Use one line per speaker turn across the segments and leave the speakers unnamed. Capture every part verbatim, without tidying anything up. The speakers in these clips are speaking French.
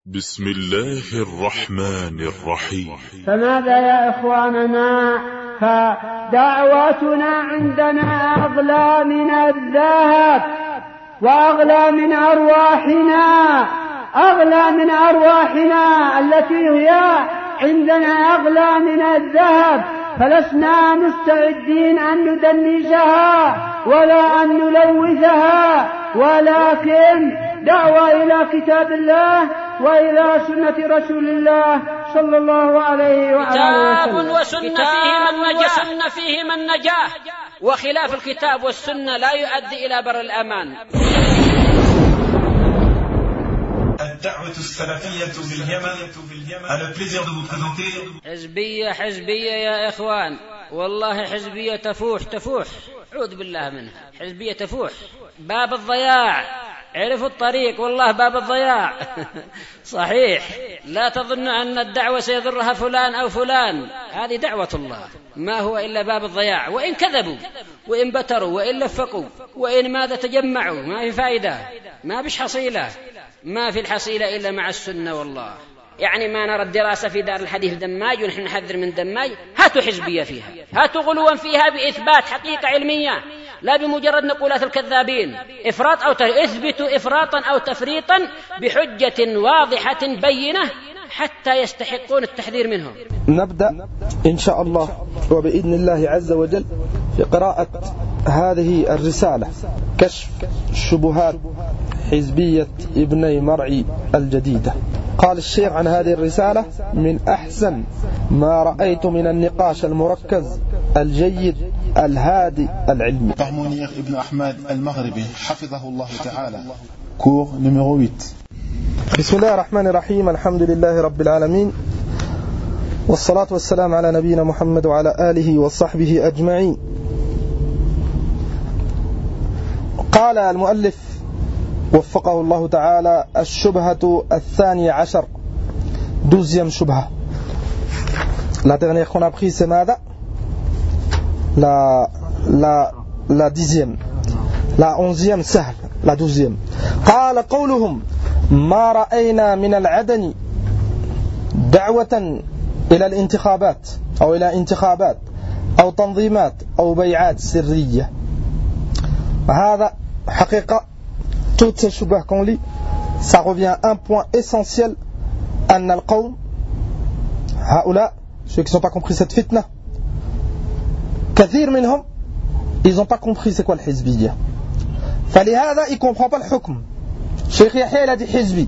بسم الله الرحمن الرحيم.
فماذا يا إخواننا؟ فدعوتنا عندنا أغلى من الذهب وأغلى من أرواحنا، أغلى من أرواحنا التي هي عندنا أغلى من الذهب، فلسنا مستعدين أن ندنسها ولا أن نلوثها، ولكن دعوة إلى كتاب الله وإلى سنة رسول الله صلى الله عليه وآله
وسلم. كتاب وسنة فيهما النجاة، وخلاف الكتاب والسنة لا يؤدي إلى بر الأمان.
الدعوة السلفية في اليمن. على البليزير دو vous présenter.
حزبية حزبية يا إخوان، والله حزبية تفوح تفوح، أعوذ بالله منها. حزبية تفوح باب الضياع، عرفوا الطريق، والله باب الضياع. صحيح، لا تظن أن الدعوة سيضرها فلان أو فلان، هذه دعوة الله، ما هو إلا باب الضياع. وإن كذبوا وإن بتروا وإن لفقوا وإن ماذا تجمعوا، ما في فائدة، ما بش حصيلة، ما في الحصيلة إلا مع السنة. والله يعني ما نرى الدراسة في دار الحديث دماج ونحن نحذر من دماج، هاتوا حزبية فيها، هاتوا غلوا فيها بإثبات حقيقة علمية، لا بمجرد نقولات الكذابين. إفراط أو تفريط، اثبتوا إفراطا أو تفريطا بحجة واضحة بينة حتى يستحقون التحذير منهم.
نبدأ إن شاء الله وبإذن الله عز وجل في قراءة هذه الرسالة، كشف شبهات حزبية ابني مرعي الجديدة. قال الشيخ عن هذه الرسالة: من أحسن ما رأيت من النقاش المركز الجيد الهادي العلمي.
Par Mounir Ibn Ahmad المغربي حفظه الله تعالى. كور numéro huit.
بسم الله الرحمن الرحيم، الحمد لله رب العالمين، والصلاة والسلام على نبينا محمد وعلى آله وصحبه أجمعين. قال المؤلف وفقه الله تعالى: الشبهة الثانية عشر، douzième شبهة. La dernière qu'on a pris c'est ماذا؟ La, la, la dixième. La onzième سهل. La douzième. قال: قولهم ما رأينا من العدن دعوة إلى الانتخابات أو إلى انتخابات أو تنظيمات أو بيعات سرية. هذا حقيقة toutes ces shubhas qu'on lit, ça revient à un point essentiel. أن القوم هؤلاء ceux qui n'ont pas compris cette fitna, كثير منهم ils n'ont pas compris c'est quoi le hizbiyya. فلهذا ils ne comprennent pas le hukm. Cheikh Yahya il a dit hizbi.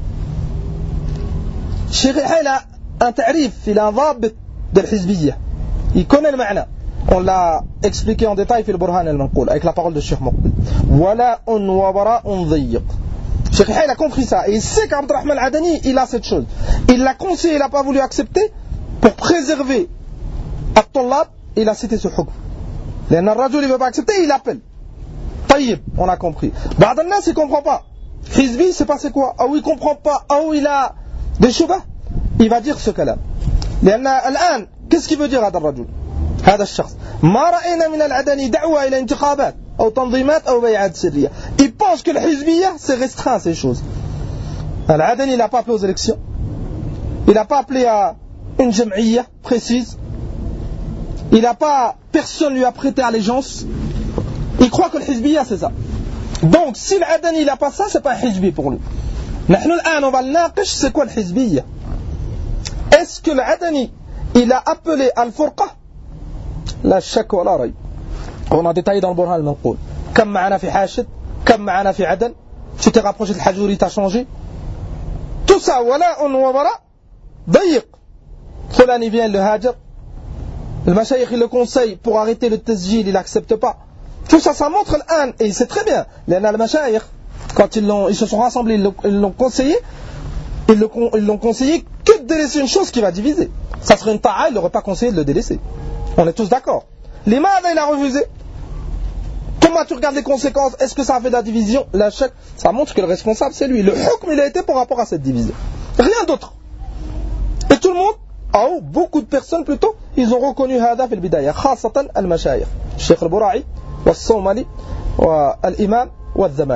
Cheikh Yahya il a un ta'rif, il a un ضابط de l'hizbiyya, il connaît le ma'na. On l'a expliqué en détail في البرهان المنقول avec la parole de Cheikh Muqbil. ولا وبراء ضيق. Cheikh Yahya il a compris ça et il sait qu'Abdurrahman al-Adani il a cette chose. Il l'a conseillé, il n'a pas voulu accepter pour préserver الطلاب. Il a cité ce hukm. لأن الرجل il ne veut pas accepter, il appelle. طيب, on a compris. بعض الناس il ne comprend pas. Hizbi c'est pas c'est quoi, ou il ne comprend pas, ou il a des shubhas, il va dire ce كلام. لأن الآن qu'est-ce qu'il veut dire هذا الرجل؟ هذا الشخص ما رأينا من العدن دعوة إلى انتخابات أو تنظيمات أو بيعات سرية. Il pense que le hizbiyya c'est restreint ces choses. العدن il n'a pas appelé aux élections, il n'a pas appelé à une jam'iyya précise, il n'a pas, personne lui a prêté allégeance. Il croit que le hizbiyya c'est ça. Donc si l'adani il n'a pas ça, c'est pas un hizbi pour lui. نحن الآن on va le ناقش c'est quoi le hizbiyya. Est-ce que l'adani il a appelé al-furqa? لا شك ولا ريب. On a détaillé dans le Burhan al-Manqoul. كم معنا في حاشد, كم معنا في عدن, tu t'es rapproché de Hajouri, t'as changé. Tout ça, ولا وبراء ضيق. Fulani vient le hajar. Le mashayikh il le conseille pour arrêter le tasjil, il n'accepte pas. Tout ça, ça montre l'an, et c'est très bien. Les mashayikh, quand ils, l'ont, ils se sont rassemblés, ils l'ont conseillé, ils l'ont, ils l'ont conseillé que de délaisser une chose qui va diviser. Ça serait une ta'a, il n'aurait pas conseillé de le délaisser. On est tous d'accord. L'imam il a refusé. Comment tu regardes les conséquences? Est-ce que ça a fait de la division? La chèque, ça montre que le responsable c'est lui. Le hukm il a été par rapport à cette division. Rien d'autre. Et tout le monde, ou beaucoup de personnes plutôt, ils ont reconnu هذا في البداية خاصة المشايخ الشيخ البراعي والصومالي والإمام والذماري.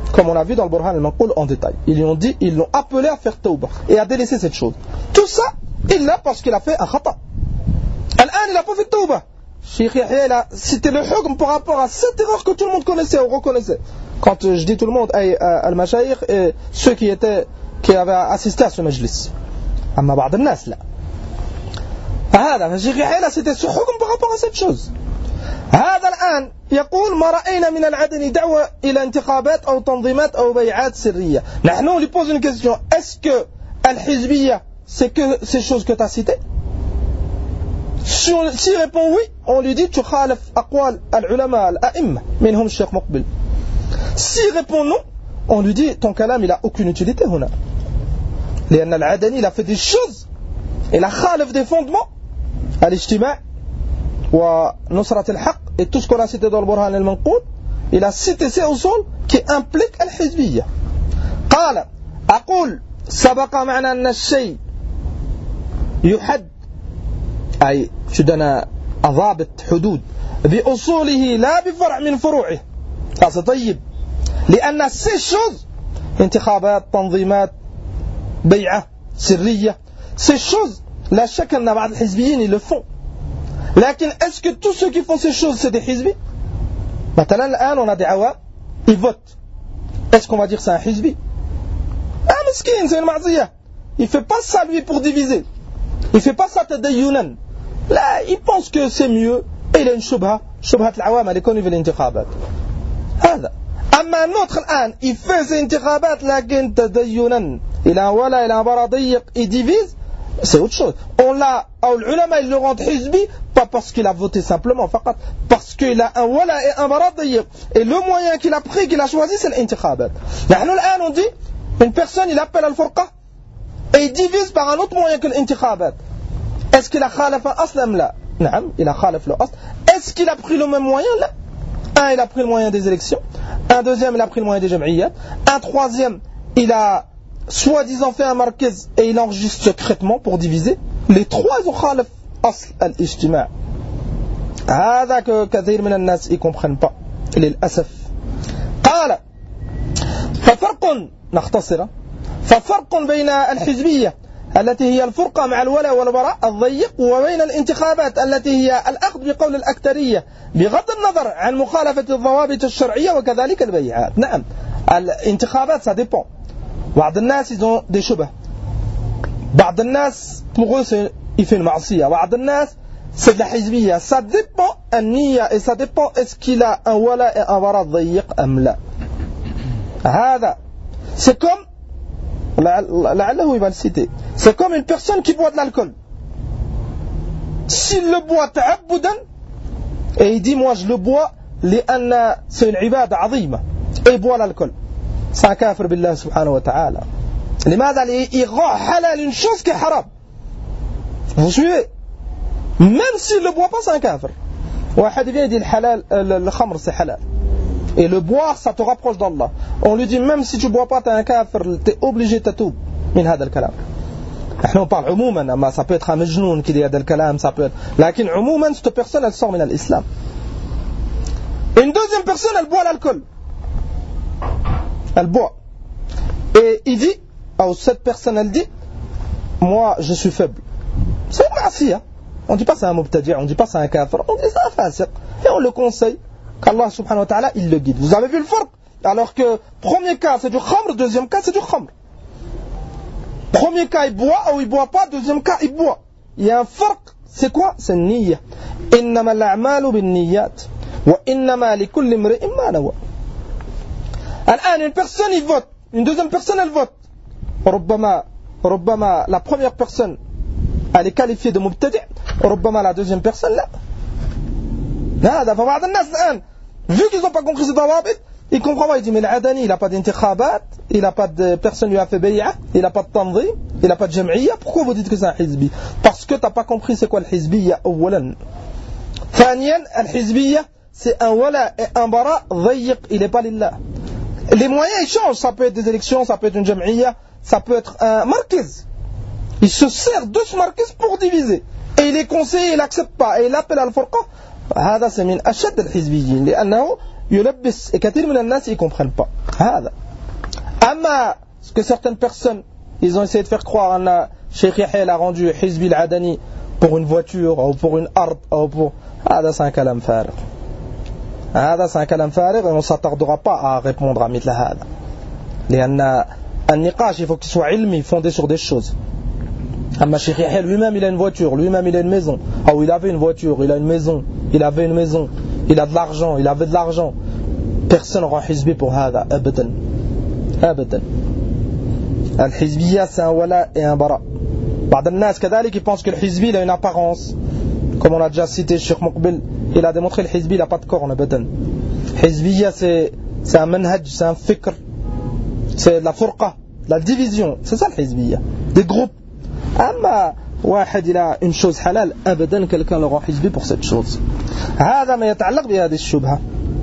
comme on a vu dans le Burhan al-Manqoul en détail. Ils lui ont dit, ils l'ont appelé à faire tawbah et à délaisser cette chose. Tout ça, il l'a parce qu'il a fait un khata. Al-an, il n'a pas fait tawbah. Cheikh Yahya, c'était le hukm par rapport à cette erreur que tout le monde connaissait ou reconnaissait. Quand je dis tout le monde, al-mashayikh et ceux qui étaient, qui avaient assisté à ce majlis. Amma ba'd al-nas, là. هذا Cheikh Yahya, c'était ce hukm par rapport à cette chose. هذا الآن يقول ما رأينا من العدن دعوة إلى انتخابات أو تنظيمات أو بيعات سرية. نحن on lui pose une question. Est-ce que al-hizbiyya c'est que ces choses que tu as citées? Si il répond oui, on lui dit tu khalif aqwal al-ulama al-a'imma minhum Cheikh Muqbil. S'il répond non, on lui dit ton kalam il a aucune utilité هنا. لأن العدني il a fait des choses, il a khalif des fondements al-ijtima' ونصرة الحق et tout ce qu'on a cité dans le Burhan al-Manqoul, il a cité ces usul qui impliquent al-hizbiyya. قال أقول سبق معنا أن الشيء يحد أي شدنا ضابط حدود بأصوله لا بفرع من فروعه. هذا طيب لأن ces choses انتخابات تنظيمات بيعة سرية ces choses لا شك أن بعض الحزبيين ils le font. لكن est-ce que tous ceux qui font ces choses c'est des hizbi? مثلا الآن on a des awam, ils votent. Est-ce qu'on va dire c'est un hizbi? Ah miskin, c'est une ma'ziyah. Il fait pas ça lui pour diviser. Il fait pas ça tadayyunan. Là, il pense que c'est mieux et il a une shubha, shubhat al-awam elle est connue في الانتخابات. هذا. أما un autre الآن il fait ses intikhabat لكن tadayyunan. Il a un wala, il a un baradiq, il divise. C'est autre chose. On l'a, ou l'ulama ils le rendent hizbi, pas parce qu'il a voté simplement, parce qu'il a un wala et un baradiq. Et le moyen qu'il a pris, qu'il a choisi, c'est l'intikhabat. Nous, l'an, on dit, une personne, il appelle al-furqa, et il divise par un autre moyen que l'intikhabat. Est-ce qu'il a khalaf al-aslam? Là. Naam, il a khalaf al-asl. Est-ce qu'il a pris le même moyen? Là. Un, il a pris le moyen des élections. Un deuxième, il a pris le moyen des jam'iyyat. Un troisième, il a soi-disant fait un marquez et il enregistre secrètement pour diviser. Les trois ont khalaf asl al-ijtima'. هذا كثير من الناس ils comprennent pas للأسف. قال ففرق نختصر ففرق بين الحزبية التي هي الفرقة مع الولاء والبراء الضيق وبين الانتخابات التي هي الأخذ بقول الأكثرية بغض النظر عن مخالفة الضوابط الشرعية وكذلك البيعات. نعم الانتخابات ça dépend. بعض الناس ils ont des shubha. بعض الناس pour eux c'est il fait une ma'siyah. بعض الناس c'est de la hizbiyya. Ça dépend النية et ça dépend est-ce qu'il a un wala et un bara ضيق أم لا. هذا c'est comme لعله il va le citer. C'est comme une personne qui boit de l'alcool. S'il le boit ta'abbudan et il dit moi je le bois لأن c'est une ibada azima et il boit l'alcool. C'est un kafir billah subhanahu wa ta'ala. لماذا il rend halal une chose qui est haram. Vous suivez? Même s'il ne le boit pas c'est un kafir. واحد vient dit le halal le khamr c'est halal. Et le boire ça te rapproche d'Allah. On lui dit même si tu bois pas t'es un kafir, t'es obligé de tatoub من هذا الكلام. احنا on parle عموما اما ça peut être un مجنون qui dit هذا الكلام ça peut être. لكن عموما cette personne elle sort من l'islam. Une deuxième personne elle boit l'alcool. Elle boit. Et il dit, ou cette personne elle dit, moi je suis faible. C'est une ma'siyah. On ne dit pas c'est un mubtadi', on ne dit pas c'est un kafir, on dit c'est un fasiq. Et on le conseille qu'Allah subhanahu wa ta'ala il le guide. Vous avez vu le farq? Alors que premier cas c'est du khamr, deuxième cas c'est du khamr. Premier cas il boit ou il boit pas, deuxième cas il boit. Il y a un farq, c'est quoi? C'est une niyya. Innama al-a'malu bin niyyat wa innama li kulli imri'in ma nawa. الآن une personne il vote, une deuxième personne elle vote. ربما ربما la première personne elle est qualifiée de mubtadi', ربما la deuxième personne là. هذا فبعض الناس الآن vu qu'ils n'ont pas compris ces ضوابط ils comprennent pas, ils disent mais l'adani il n'a pas d'intikhabat, il n'a pas de personne lui a fait bay'a, il n'a pas de tanzim, il n'a pas de jam'iyya. Pourquoi vous dites que c'est un hizbi? Parce que tu n'as pas compris c'est quoi le hizbiyya أولا. ثانيا الحزبية c'est un wala et un bara ضيق, il n'est pas lillah. Les moyens ils changent, ça peut être des élections, ça peut être une jam'iyya, ça peut être un marquez. Il se sert de ce marquez pour diviser. Et il est conseillé, il n'accepte pas. Et il appelle al-furqa. هذا c'est من أشد الحزبيين لأنه يلبس et كثير من الناس ils comprennent pas. هذا. أما ce que certaines personnes ils ont essayé de faire croire que Cheikh Yahya a rendu Hizbi al-Adani pour une voiture ou pour une art ou pour هذا c'est un kalam farig. هذا c'est un kalam farig et on ne s'attardera pas à répondre à مثل هذا. لأن النقاش il faut qu'il soit علمي fondé sur des choses. Amma Cheikh Yahya lui-même il a une voiture, lui-même il a une maison. Ah ou il avait une voiture, il a une maison, il avait une maison, il a de l'argent, il avait de l'argent. Personne ne rend Hizbi pour هذا أبدا أبدا. Al-Hizbiyya c'est un wala et un bara. بعض الناس كذلك ils pensent que le Hizbi il a une apparence. Comme on l'a déjà cité, Cheikh Muqbil il a démontré le Hizbi il n'a pas de corne أبدا. Hizbiyya c'est c'est un manhaj, c'est un fikr, c'est la furqa, la division, c'est ça le Hizbiyya, des groupes. أما واحد إلى une chose halal أبدا quelqu'un le rend Hizbi pour cette chose. هذا ما يتعلق بهذه الشبهة.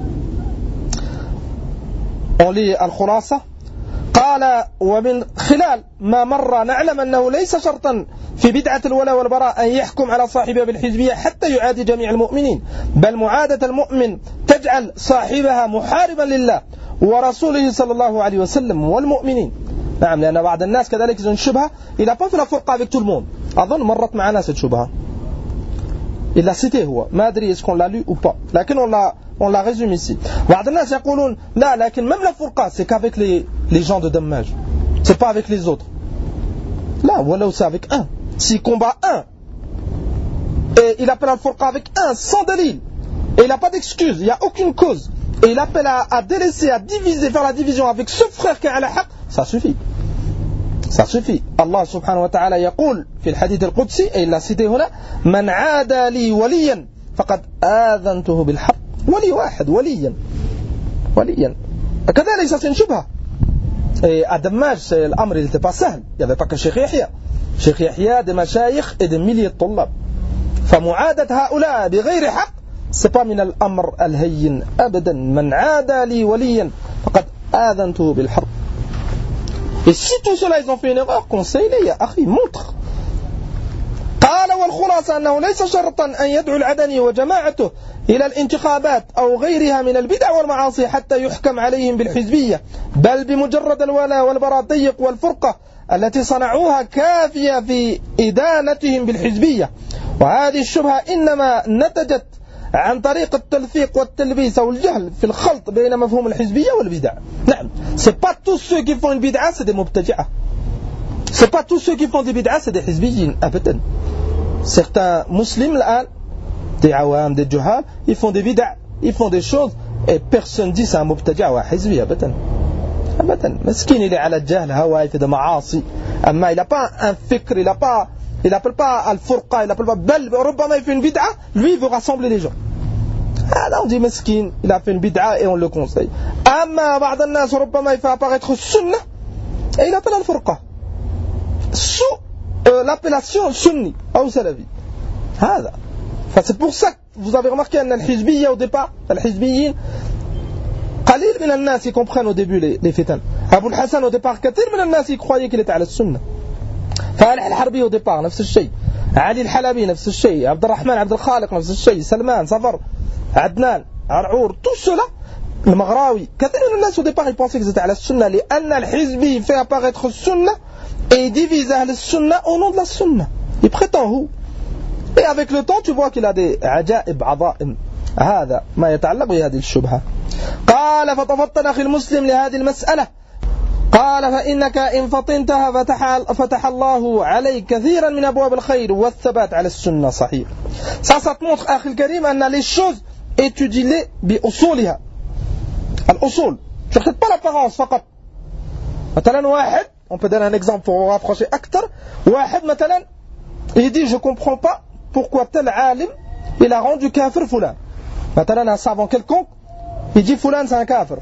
On lit الخلاصة. قال ومن خلال ما مر نعلم أنه ليس شرطا في بدعة الولاء والبراء أن يحكم على صاحبها بالحزبية حتى يعادي جميع المؤمنين، بل معادة المؤمن تجعل صاحبها محاربا لله ورسوله صلى الله عليه وسلم والمؤمنين. نعم لأن بعض الناس كذلك يزن شبهة il n'a pas fait la فرقة avec tout le monde. أظن مرت معنا cette شبهة. Il l'a cité هو ما أدري est-ce qu'on l'a lu ou pas لكن on l'a on la résume ici. بعض الناس يقولون لا لكن même la فرقة c'est qu'avec les les gens de Dammaj, c'est pas avec les autres. Là voilà c'est avec un. S'il combat un et il appelle à la فرقة avec un sans dalil et il n'a pas d'excuse, il n'y a aucune cause et il appelle à, à délaisser, à diviser, faire la division avec ce frère qui est à la haq, ça suffit. Ça suffit. Allah subhanahu wa ta'ala يقول في الحديث القدسي et il l'a cité هنا من عادى لي وليا فقد آذنته بالحرب. ولي واحد وليا وليا كذلك ça c'est une shubha. Et à Dammaj l'amr il n'était pas simple, il n'y avait pas que Cheikh Yahya. Cheikh Yahya des mashayikh et des milliers de طلاب. فمعادة هؤلاء بغير حق c'est pas من الأمر الهين أبدا. من عادى لي وليا فقد آذنته بالحرب. Et si tout cela ils ont fait une erreur, conseille-les يا أخي, montre. قال والخلاصة أنه ليس شرطا أن يدعو العدني وجماعته إلى الانتخابات أو غيرها من البدع والمعاصي حتى يحكم عليهم بالحزبية، بل بمجرد الولاء والبراء الضيق والفرقة التي صنعوها كافية في إدانتهم بالحزبية. وهذه الشبهة إنما نتجت عن طريق التلفيق والتلبيس أو الجهل في الخلط بين مفهوم الحزبية والبدع. نعم c'est pas tous ceux qui font une bid'a c'est des mubtadi'a, c'est pas tous ceux qui font des bid'a c'est des hizbiyyin أبدا. Certains musulmans الآن des awam, des juhal, ils font des bid'a, ils font des choses et personne dit c'est un mubtadi'a ou un hizbi أبدا أبدا. مسكين il est على الجهل هوا il fait des معاصي أما il n'a pas un fikr, il n'a pas, il n'appelle pas al-furqa, il n'appelle pas bel, ربما il fait une bid'a, lui il veut rassembler les gens. Ah là on dit mesquine, il a fait une bid'a et on le conseille. Amma بعض الناس ربما il fait apparaître sunna et il appelle al-furqa sous euh, l'appellation sunni ou salafi. هذا. Enfin, c'est pour ça que vous avez remarqué أن الحزبية au départ, الحزبيين قليل من الناس ils comprennent au début les, les fitan. Abu al-Hassan au départ كثير من الناس ils croyaient qu'il était على السنة. فالح الحربي au départ نفس الشيء. علي الحلبي نفس الشيء. عبد الرحمن عبد الخالق نفس الشيء. سلمان صفر عدنان عرعور tout cela المغراوي كثير من الناس au départ ils pensaient qu'ils étaient على السنة لأن الحزبي fait apparaître السنة et il divise أهل السنة au nom de la sunna. Il prétend هو. Et avec le temps tu vois qu'il a des عجائب عظائم. هذا ما يتعلق بهذه الشبهة. قال فتفطن أخي المسلم لهذه المسألة. قال فإنك إن فطنتها فتح, فتح الله عليك كثيرا من أبواب الخير والثبات على السنة صحيح. Ça, ça te montre أخي الكريم أن les choses étudie-les بأصولها. الأصول. Je ne regarde pas l'apparence فقط. مثلا واحد, on peut donner un exemple pour rapprocher أكثر. واحد مثلا il dit je ne comprends pas pourquoi tel alim il a rendu kafir fulan. مثلا un savant quelconque il dit fulan c'est un kafir.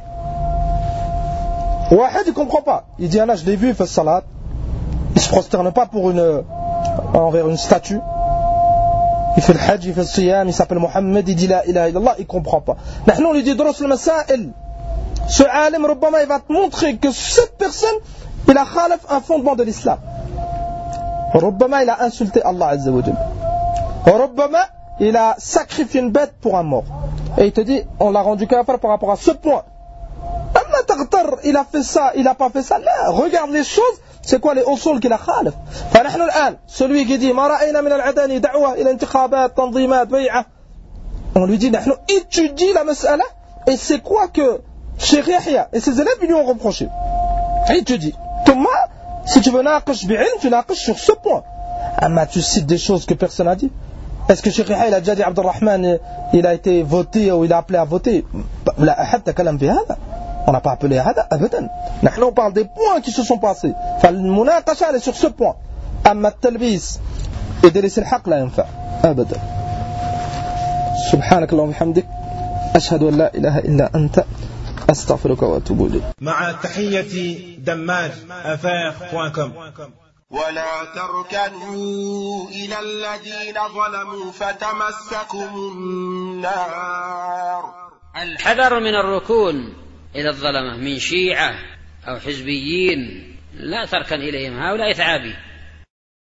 واحد il comprend pas, il dit Anna je l'ai vu il fait salat, il se prosterne pas pour une envers une statue, il fait le hajj, il fait le siyam, il s'appelle Mohammed, il dit la ilaha illallah, il comprend pas. نحن on lui dit درس المسائل. Ce alim ربما il va te montrer que cette personne il a khalaf un fondement de l'islam. ربما il a insulté Allah Azza wa Jalla. ربما il a sacrifié une bête pour un mort. Et il te dit on l'a rendu kafir par rapport à ce point. أما تغتر il a fait ça il a pas fait ça لا regarde les choses c'est quoi les usul qu'il a خالف فنحن الآن celui qui dit ما رأينا من العداني دعوة إلى انتخابات تنظيمات بيعة on lui dit نحن étudie la مسألة et c'est quoi que Cheikh Yahya et ses élèves lui ont reproché étudie ثم si tu veux ناقش بعلم tu ناقش sur ce point أما tu cites des choses que personne n'a dit. Est-ce que Cheikh Yahya il a déjà dit Abdelrahman il a été voté ou il a appelé à voter? لا أحد تكلم في هذا. On n'a pas appelé à هذا أبدا. نحن on parle des points qui se sont passés. فالمناقشة elle est sur ce point. أما التلبيس إدريس الحق لا ينفع أبدا. سبحانك اللهم وبحمدك أشهد أن لا إله إلا أنت أستغفرك وأتوب إليك.
مع تحية دماج أفاق بوان كوم.
ولا تركنوا إلى الذين ظلموا فتمسكم النار.
الحذر من الركون إلى الظلمة من شيعة أو حزبيين لا تركن إليهم هؤلاء ثعابي